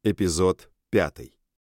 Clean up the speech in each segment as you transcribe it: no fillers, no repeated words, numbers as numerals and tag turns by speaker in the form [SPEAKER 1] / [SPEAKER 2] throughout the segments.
[SPEAKER 1] Эпизод 5.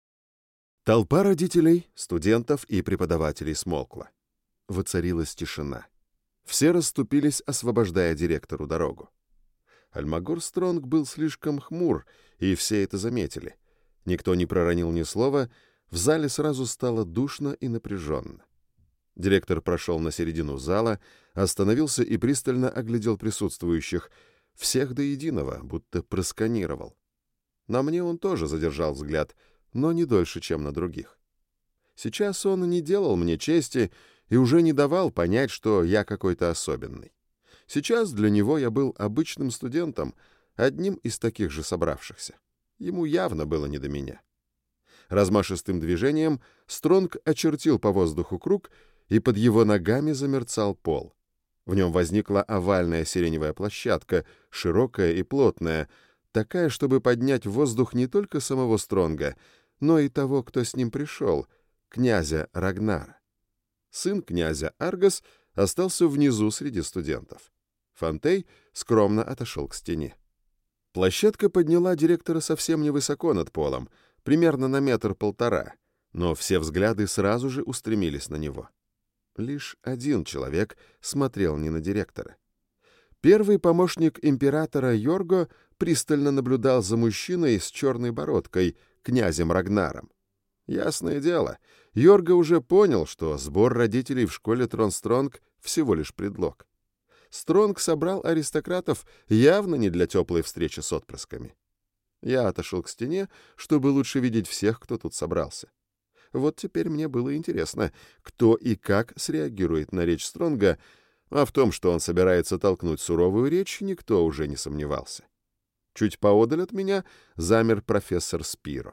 [SPEAKER 1] Толпа родителей, студентов и преподавателей смолкла. Воцарилась тишина. Все расступились, освобождая директору дорогу. Альмагор Стронг был слишком хмур, и все это заметили. Никто не проронил ни слова, в зале сразу стало душно и напряженно. Директор прошел на середину зала, остановился и пристально оглядел присутствующих, всех до единого, будто просканировал. На мне он тоже задержал взгляд, но не дольше, чем на других. Сейчас он не делал мне чести и уже не давал понять, что я какой-то особенный. Сейчас для него я был обычным студентом, одним из таких же собравшихся. Ему явно было не до меня. Размашистым движением Стронг очертил по воздуху круг, и под его ногами замерцал пол. В нем возникла овальная сиреневая площадка, широкая и плотная, такая, чтобы поднять в воздух не только самого Стронга, но и того, кто с ним пришел, князя Рагнара. Сын князя Аргос остался внизу среди студентов. Фонтей скромно отошел к стене. Площадка подняла директора совсем невысоко над полом, примерно на 1,5 метра, но все взгляды сразу же устремились на него. Лишь один человек смотрел не на директора. Первый помощник императора Йорго пристально наблюдал за мужчиной с черной бородкой, князем Рагнаром. Ясное дело, Йорго уже понял, что сбор родителей в школе Тронстронг всего лишь предлог. Стронг собрал аристократов явно не для теплой встречи с отпрысками. Я отошел к стене, чтобы лучше видеть всех, кто тут собрался. Вот теперь мне было интересно, кто и как среагирует на речь Стронга, а в том, что он собирается толкнуть суровую речь, никто уже не сомневался. Чуть поодаль от меня замер профессор Спиро.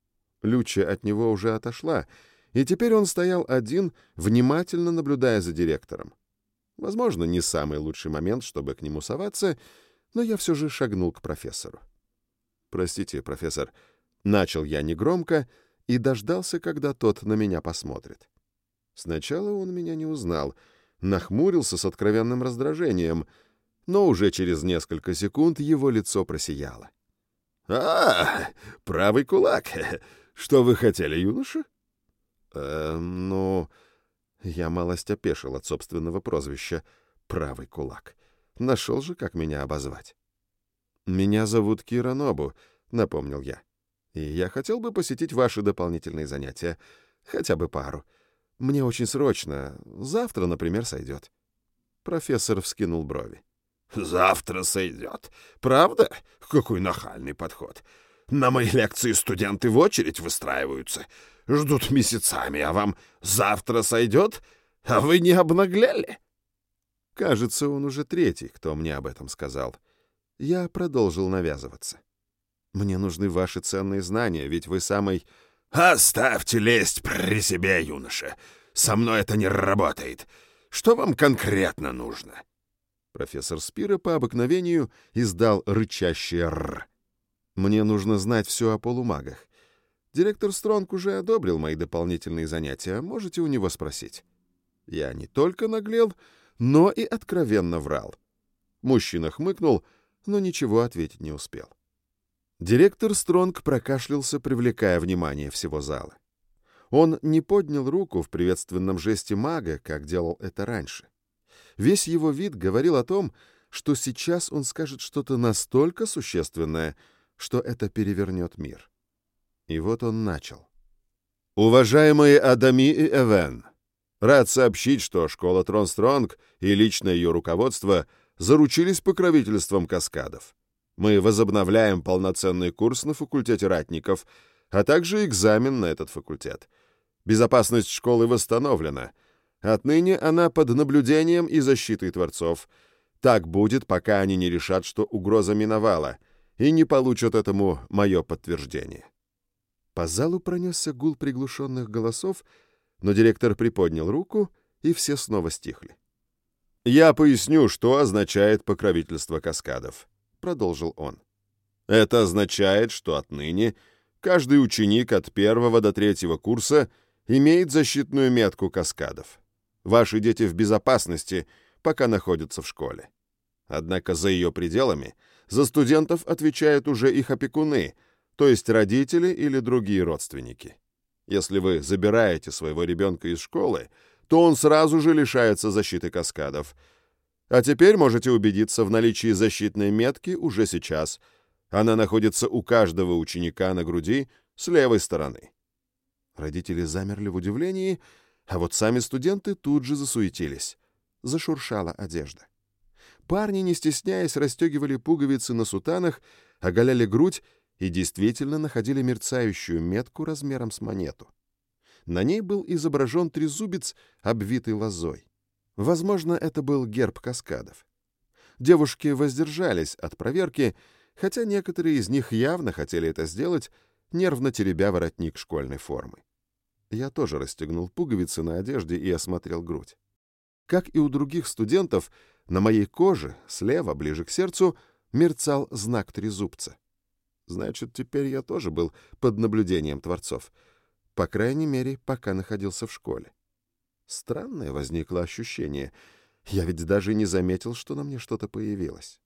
[SPEAKER 1] Люча от него уже отошла, и теперь он стоял один, внимательно наблюдая за директором. Возможно, не самый лучший момент, чтобы к нему соваться, но я все же шагнул к профессору. «Простите, профессор», — начал я негромко и дождался, когда тот на меня посмотрит. Сначала он меня не узнал, нахмурился с откровенным раздражением, но уже через несколько секунд его лицо просияло. Правый кулак! Что вы хотели, юноша?» Я малость опешил от собственного прозвища «Правый кулак». Нашел же, как меня обозвать. «Меня зовут Кира Нобу», — напомнил я. «И я хотел бы посетить ваши дополнительные занятия. Хотя бы пару. Мне очень срочно. Завтра, например, сойдет». Профессор вскинул брови.
[SPEAKER 2] «Завтра сойдет. Правда? Какой нахальный подход. На мои лекции студенты в очередь выстраиваются. Ждут месяцами, а вам завтра сойдет? А вы не обнаглели?»
[SPEAKER 1] Кажется, он уже третий, кто мне об этом сказал. Я продолжил навязываться. «Мне нужны ваши ценные знания, ведь вы самый...»
[SPEAKER 2] «Оставьте лесть при себе, юноша. Со мной это не работает. Что вам конкретно нужно?»
[SPEAKER 1] Профессор Спиро по обыкновению издал рычащее «р». «Мне нужно знать все о полумагах. Директор Стронг уже одобрил мои дополнительные занятия, можете у него спросить». Я не только наглел, но и откровенно врал. Мужчина хмыкнул, но ничего ответить не успел. Директор Стронг прокашлялся, привлекая внимание всего зала. Он не поднял руку в приветственном жесте мага, как делал это раньше. Весь его вид говорил о том, что сейчас он скажет что-то настолько существенное, что это перевернет мир. И вот он начал. «Уважаемые Адами и Эвен, рад сообщить, что школа Тронстронг и лично ее руководство заручились покровительством каскадов. Мы возобновляем полноценный курс на факультете ратников, а также экзамен на этот факультет. Безопасность школы восстановлена. Отныне она под наблюдением и защитой творцов. Так будет, пока они не решат, что угроза миновала, и не получат этому мое подтверждение». По залу пронесся гул приглушенных голосов, но директор приподнял руку, и все снова стихли. «Я поясню, что означает покровительство каскадов», — продолжил он. «Это означает, что отныне каждый ученик от 1 до 3 курса имеет защитную метку каскадов. Ваши дети в безопасности, пока находятся в школе. Однако за ее пределами за студентов отвечают уже их опекуны, то есть родители или другие родственники. Если вы забираете своего ребенка из школы, то он сразу же лишается защиты каскадов. А теперь можете убедиться в наличии защитной метки уже сейчас. Она находится у каждого ученика на груди с левой стороны. Родители замерли в удивлении, а вот сами студенты тут же засуетились. Зашуршала одежда. Парни, не стесняясь, расстегивали пуговицы на сутанах, оголяли грудь и действительно находили мерцающую метку размером с монету. На ней был изображен трезубец, обвитый лозой. Возможно, это был герб каскадов. Девушки воздержались от проверки, хотя некоторые из них явно хотели это сделать, нервно теребя воротник школьной формы. Я тоже расстегнул пуговицы на одежде и осмотрел грудь. Как и у других студентов, на моей коже, слева, ближе к сердцу, мерцал знак трезубца. Значит, теперь я тоже был под наблюдением творцов. По крайней мере, пока находился в школе. Странное возникло ощущение. Я ведь даже не заметил, что на мне что-то появилось.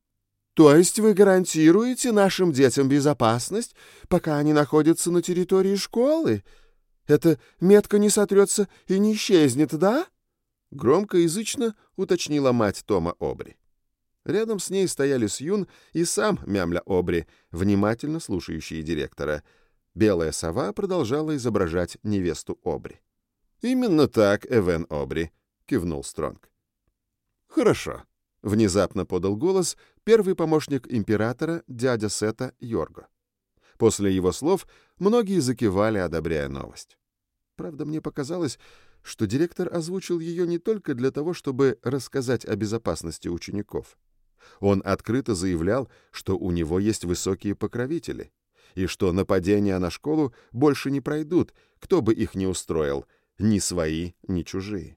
[SPEAKER 1] «То есть вы гарантируете нашим детям безопасность, пока они находятся на территории школы? Эта метка не сотрется и не исчезнет, да?» Громкоязычно уточнила мать Тома Обри. Рядом с ней стояли Сьюн и сам Мямля Обри, внимательно слушающие директора. Белая сова продолжала изображать невесту Обри. «Именно так, Эвен Обри», — кивнул Стронг. «Хорошо», — внезапно подал голос первый помощник императора, дядя Сета Йорго. После его слов многие закивали, одобряя новость. Правда, мне показалось, что директор озвучил ее не только для того, чтобы рассказать о безопасности учеников. Он открыто заявлял, что у него есть высокие покровители, и что нападения на школу больше не пройдут, кто бы их ни устроил, ни свои, ни чужие.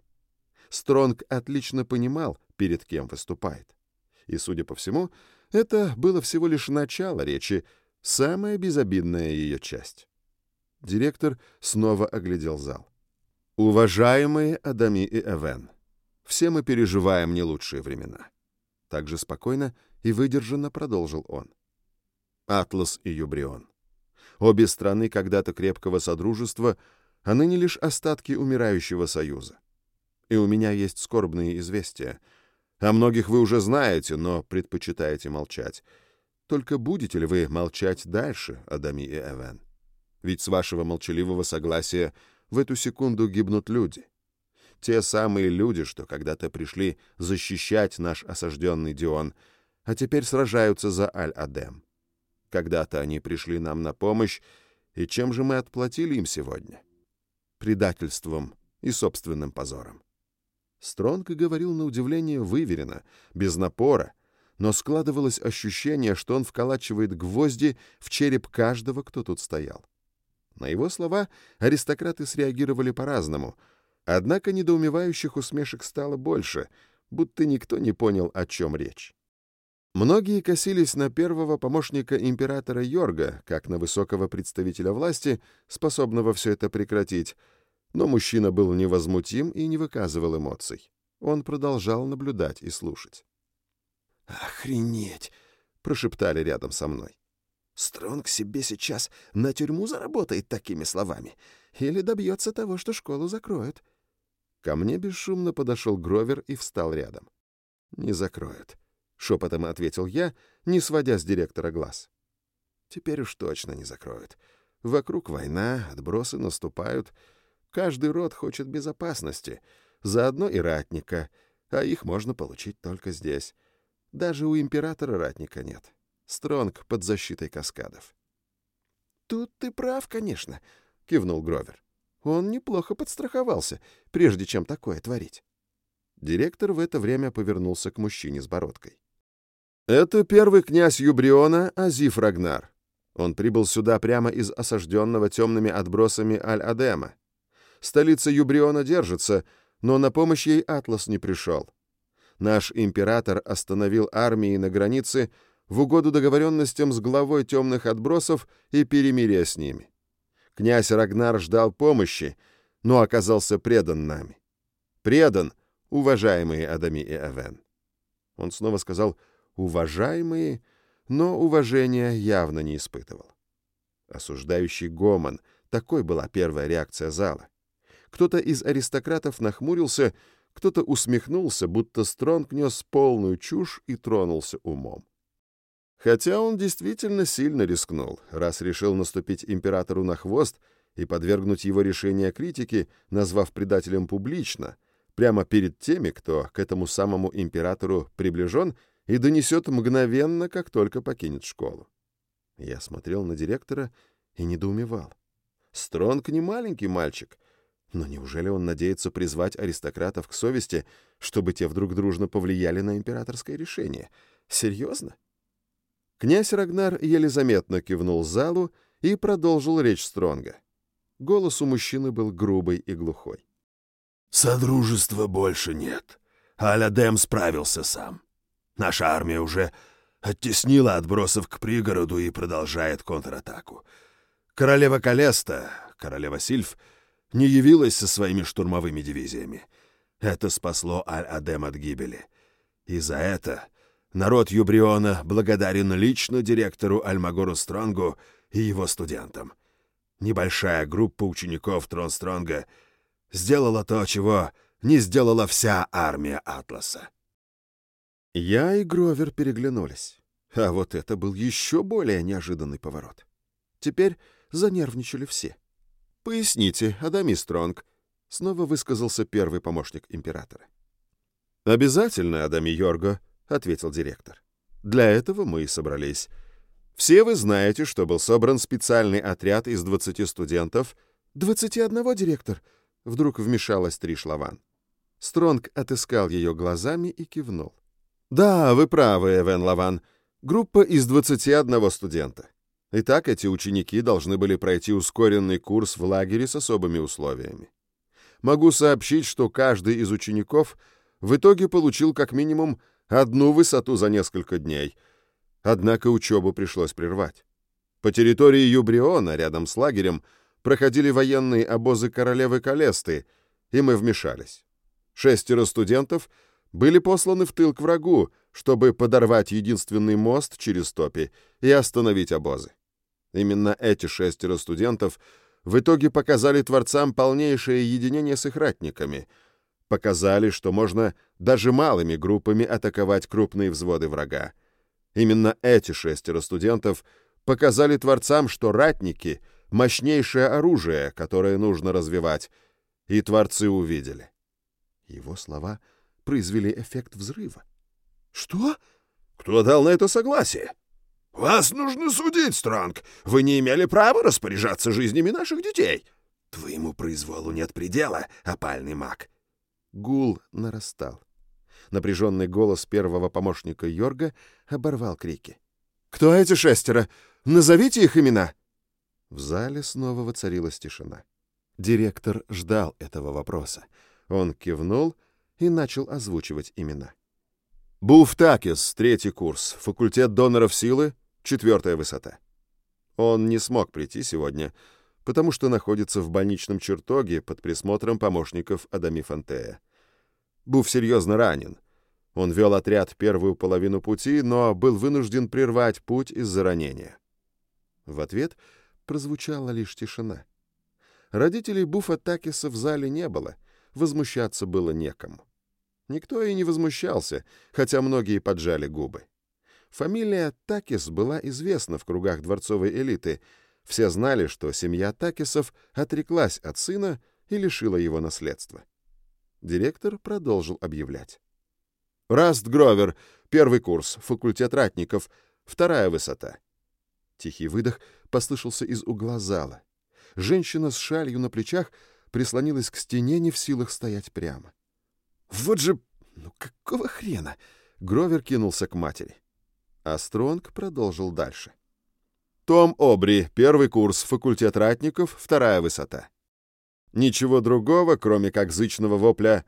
[SPEAKER 1] Стронг отлично понимал, перед кем выступает. И, судя по всему, это было всего лишь начало речи, самая безобидная ее часть. Директор снова оглядел зал. «Уважаемые Адами и Эвен, все мы переживаем не лучшие времена». Так же спокойно и выдержанно продолжил он. Атлас и Юбрион. Обе страны когда-то крепкого содружества, а ныне лишь остатки умирающего союза. И у меня есть скорбные известия. О многих вы уже знаете, но предпочитаете молчать. Только будете ли вы молчать дальше, Адами и Эвен? Ведь с вашего молчаливого согласия в эту секунду гибнут люди. Те самые люди, что когда-то пришли защищать наш осажденный Дион, а теперь сражаются за Аль-Адем. Когда-то они пришли нам на помощь, и чем же мы отплатили им сегодня? Предательством и собственным позором. Стронг говорил на удивление выверенно, без напора, но складывалось ощущение, что он вколачивает гвозди в череп каждого, кто тут стоял. На его слова аристократы среагировали по-разному, однако недоумевающих усмешек стало больше, будто никто не понял, о чем речь. Многие косились на первого помощника императора Йорга, как на высокого представителя власти, способного все это прекратить, но мужчина был невозмутим и не выказывал эмоций. Он продолжал наблюдать и слушать. «Охренеть!» — прошептали рядом со мной. «Стронг себе сейчас на тюрьму заработает такими словами или добьется того, что школу закроют?» Ко мне бесшумно подошел Гровер и встал рядом. «Не закроют», — шепотом ответил я, не сводя с директора глаз. «Теперь уж точно не закроют. Вокруг война, отбросы наступают. Каждый род хочет безопасности, заодно и ратника, а их можно получить только здесь. Даже у императора ратника нет. Стронг под защитой каскадов». «Тут ты прав, конечно», — кивнул Гровер. «Он неплохо подстраховался, прежде чем такое творить». Директор в это время повернулся к мужчине с бородкой. «Это первый князь Юбриона Азиф Рагнар. Он прибыл сюда прямо из осажденного темными отбросами Аль-Адема. Столица Юбриона держится, но на помощь ей Атлас не пришел. Наш император остановил армии на границе в угоду договоренностям с главой темных отбросов и перемирия с ними. Князь Рагнар ждал помощи, но оказался предан нами. Предан, уважаемые Адами и Эвен». Он снова сказал «уважаемые», но уважения явно не испытывал. Осуждающий гомон. Такой была первая реакция зала. Кто-то из аристократов нахмурился, кто-то усмехнулся, будто Стронг нес полную чушь и тронулся умом. Хотя он действительно сильно рискнул, раз решил наступить императору на хвост и подвергнуть его решение критике, назвав предателем публично, прямо перед теми, кто к этому самому императору приближен и донесет мгновенно, как только покинет школу. Я смотрел на директора и недоумевал. Стронг не маленький мальчик, но неужели он надеется призвать аристократов к совести, чтобы те вдруг дружно повлияли на императорское решение? Серьезно? Князь Рагнар еле заметно кивнул залу и продолжил речь Стронга. Голос у мужчины был грубый и глухой.
[SPEAKER 2] «Содружества больше нет. Аль-Адем справился сам. Наша армия уже оттеснила отбросов к пригороду и продолжает контратаку. Королева Калеста, королева Сильф, не явилась со своими штурмовыми дивизиями. Это спасло Аль-Адем от гибели. И за это народ Юбриона благодарен лично директору Альмагору Стронгу и его студентам. Небольшая группа учеников Тронстронга сделала то, чего не сделала вся армия Атласа.
[SPEAKER 1] Я и Гровер переглянулись. А вот это был еще более неожиданный поворот. Теперь занервничали все. «Поясните, Адами Стронг», — снова высказался первый помощник императора. «Обязательно, Адами Йорго», — ответил директор. «Для этого мы и собрались. Все вы знаете, что был собран специальный отряд из 20 студентов». 21, директор», — вдруг вмешалась Триш Лаван. Стронг отыскал ее глазами и кивнул. «Да, вы правы, Эвен Лаван. Группа из 21 студента. Итак, эти ученики должны были пройти ускоренный курс в лагере с особыми условиями. Могу сообщить, что каждый из учеников в итоге получил как минимум одну высоту за несколько дней. Однако учебу пришлось прервать. По территории Юбриона, рядом с лагерем, проходили военные обозы королевы Калесты, и мы вмешались. 6 студентов были посланы в тыл к врагу, чтобы подорвать единственный мост через топи и остановить обозы. Именно эти 6 студентов в итоге показали творцам полнейшее единение с их ратниками, показали, что можно даже малыми группами атаковать крупные взводы врага. Именно эти 6 студентов показали творцам, что ратники — мощнейшее оружие, которое нужно развивать, и творцы увидели. Его слова произвели эффект взрыва. «Что? Кто дал на это согласие?»
[SPEAKER 2] «Вас нужно судить, Стронг. Вы не имели права распоряжаться жизнями наших детей. Твоему произволу нет предела, опальный маг».
[SPEAKER 1] Гул нарастал. Напряженный голос первого помощника Йорга оборвал крики. «Кто эти 6? Назовите их имена!» В зале снова воцарилась тишина. Директор ждал этого вопроса. Он кивнул и начал озвучивать имена. Буф Такис, 3-й курс, факультет доноров силы, 4-я высота. Он не смог прийти сегодня, потому что находится в больничном чертоге под присмотром помощников Адами Фантея. Буф серьезно ранен. Он вел отряд первую половину пути, но был вынужден прервать путь из-за ранения. В ответ прозвучала лишь тишина. Родителей Буфа Такиса в зале не было, возмущаться было некому. Никто и не возмущался, хотя многие поджали губы. Фамилия Такис была известна в кругах дворцовой элиты. Все знали, что семья Такисов отреклась от сына и лишила его наследства. Директор продолжил объявлять. «Раст Гровер, 1-й курс, факультет ратников, 2-я высота». Тихий выдох послышался из угла зала. Женщина с шалью на плечах прислонилась к стене, не в силах стоять прямо. «Вот же... ну какого хрена?» Гровер кинулся к матери. А Стронг продолжил дальше. «Том Обри, 1-й курс, факультет ратников, 2-я высота». Ничего другого, кроме как зычного вопля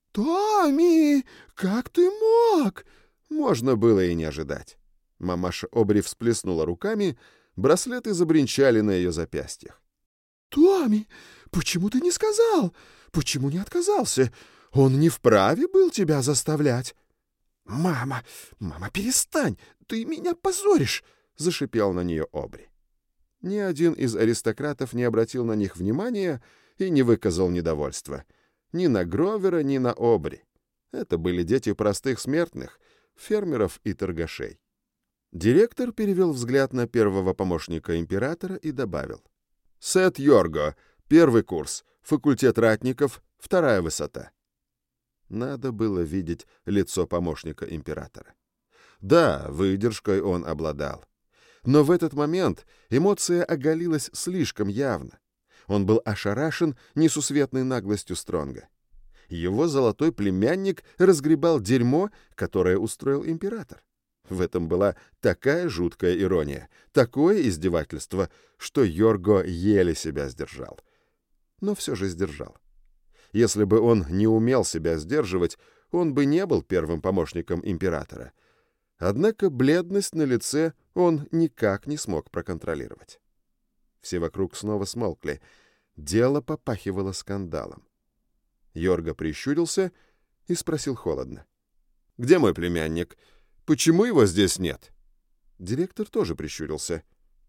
[SPEAKER 1] «Томми, как ты мог?» можно было и не ожидать. Мамаша Обри всплеснула руками, браслеты забринчали на ее запястьях. «Томми, почему ты не сказал? Почему не отказался? Он не вправе был тебя заставлять». «Мама, перестань, ты меня позоришь!» — зашипел на нее Обри. Ни один из аристократов не обратил на них внимания и не выказал недовольства. Ни на Гровера, ни на Обри. Это были дети простых смертных, фермеров и торгашей. Директор перевел взгляд на первого помощника императора и добавил: «Сет Йорго, первый курс, факультет ратников, 2-я высота». Надо было видеть лицо помощника императора. Да, выдержкой он обладал. Но в этот момент эмоция оголилась слишком явно. Он был ошарашен несусветной наглостью Стронга. Его золотой племянник разгребал дерьмо, которое устроил император. В этом была такая жуткая ирония, такое издевательство, что Йорго еле себя сдержал. Но все же сдержал. Если бы он не умел себя сдерживать, он бы не был первым помощником императора. Однако бледность на лице он никак не смог проконтролировать. Все вокруг снова смолкли. Дело попахивало скандалом. Йорго прищурился и спросил холодно: «Где мой племянник? Почему его здесь нет?» Директор тоже прищурился.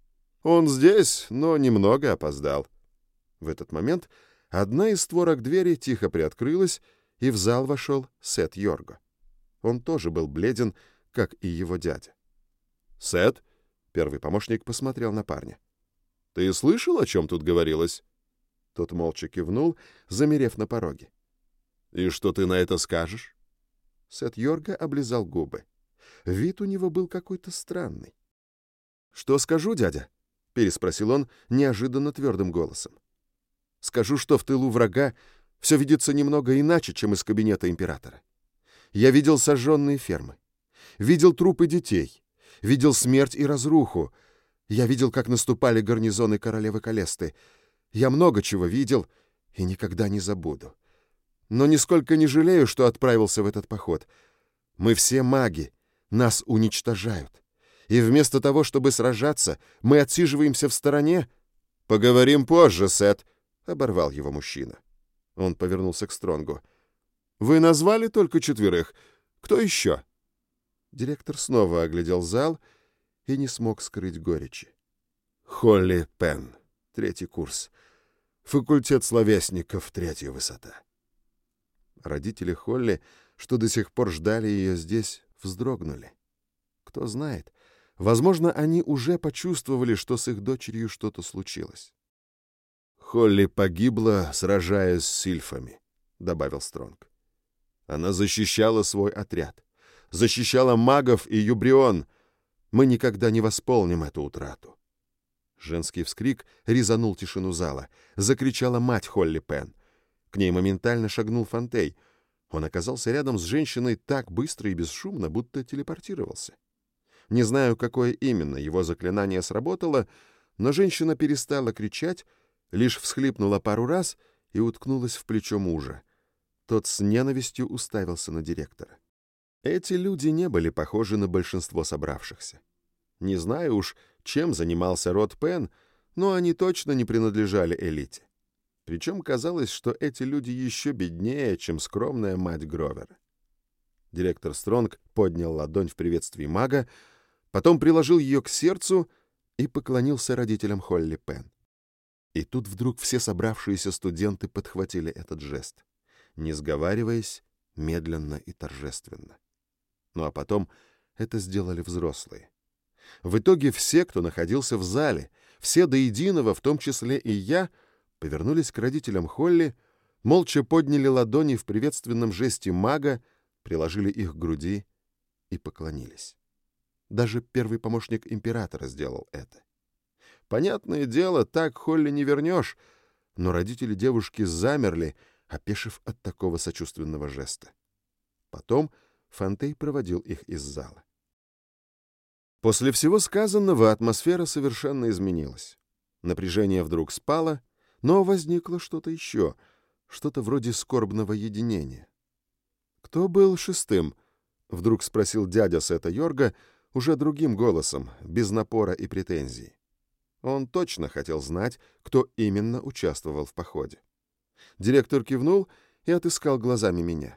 [SPEAKER 1] «Он здесь, но немного опоздал». В этот момент одна из створок двери тихо приоткрылась, и в зал вошел Сет Йорго. Он тоже был бледен, как и его дядя. «Сет?» — первый помощник посмотрел на парня. «Ты слышал, о чем тут говорилось?» Тот молча кивнул, замерев на пороге. «И что ты на это скажешь?» Сет Йорго облизал губы. Вид у него был какой-то странный. «Что скажу, дядя?» — переспросил он неожиданно твердым голосом. «Скажу, что в тылу врага все видится немного иначе, чем из кабинета императора. Я видел сожженные фермы, видел трупы детей, видел смерть и разруху. Я видел, как наступали гарнизоны королевы Калесты. Я много чего видел и никогда не забуду. Но нисколько не жалею, что отправился в этот поход. Мы все маги, нас уничтожают. И вместо того, чтобы сражаться, мы отсиживаемся в стороне». «Поговорим позже, Сет», — оборвал его мужчина. Он повернулся к Стронгу. «Вы назвали только 4. Кто еще?» Директор снова оглядел зал и не смог скрыть горечи. «Холли Пен, 3-й курс. Факультет словесников, 3-я высота». Родители Холли, что до сих пор ждали ее здесь, вздрогнули. Кто знает, возможно, они уже почувствовали, что с их дочерью что-то случилось. «Холли погибла, сражаясь с сильфами», — добавил Стронг. «Она защищала свой отряд, защищала магов и Юбрион. Мы никогда не восполним эту утрату». Женский вскрик резанул тишину зала. Закричала мать Холли Пен. К ней моментально шагнул Фонтей. Он оказался рядом с женщиной так быстро и бесшумно, будто телепортировался. Не знаю, какое именно его заклинание сработало, но женщина перестала кричать, лишь всхлипнула пару раз и уткнулась в плечо мужа. Тот с ненавистью уставился на директора. Эти люди не были похожи на большинство собравшихся. Не знаю уж, чем занимался род Пен, но они точно не принадлежали элите. Причем казалось, что эти люди еще беднее, чем скромная мать Гровера. Директор Стронг поднял ладонь в приветствии мага, потом приложил ее к сердцу и поклонился родителям Холли Пен. И тут вдруг все собравшиеся студенты подхватили этот жест, не сговариваясь, медленно и торжественно. Ну а потом это сделали взрослые. В итоге все, кто находился в зале, все до единого, в том числе и я, повернулись к родителям Холли, молча подняли ладони в приветственном жесте мага, приложили их к груди и поклонились. Даже первый помощник императора сделал это. Понятное дело, так Холли не вернешь, но родители девушки замерли, опешив от такого сочувственного жеста. Потом Фонтей проводил их из зала. После всего сказанного атмосфера совершенно изменилась. Напряжение вдруг спало, но возникло что-то еще, что-то вроде скорбного единения. «Кто был 6-м?» — вдруг спросил дядя Сета Йорго уже другим голосом, без напора и претензий. Он точно хотел знать, кто именно участвовал в походе. Директор кивнул и отыскал глазами меня.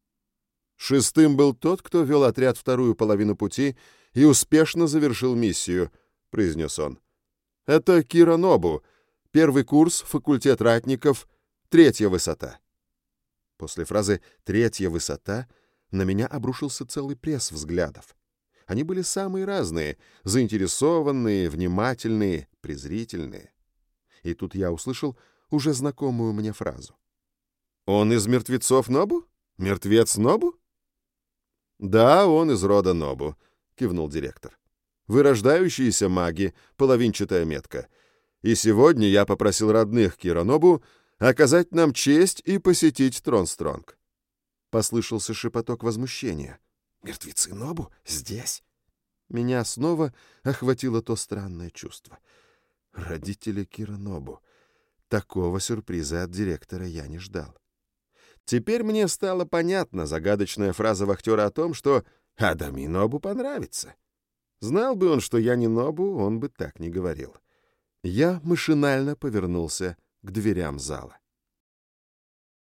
[SPEAKER 1] 6-м был тот, кто вел отряд 2-ю половину пути и успешно завершил миссию, — произнес он. Это Кира Нобу, первый курс, факультет ратников, 3-я высота». После фразы «третья высота» на меня обрушился целый пресс взглядов. Они были самые разные — заинтересованные, внимательные, презрительные. И тут я услышал уже знакомую мне фразу. «Он из мертвецов Нобу? Мертвец Нобу?» «Да, он из рода Нобу», — кивнул директор. «Вырождающиеся маги, половинчатая метка. И сегодня я попросил родных Кира Нобу оказать нам честь и посетить Тронстронг». Послышался шепоток возмущения. «Мертвецы Нобу? Здесь?» Меня снова охватило то странное чувство. Родители Кира Нобу. Такого сюрприза от директора я не ждал. Теперь мне стала понятна загадочная фраза вахтера о том, что Адами Нобу понравится. Знал бы он, что я не Нобу, он бы так не говорил. Я машинально повернулся к дверям зала.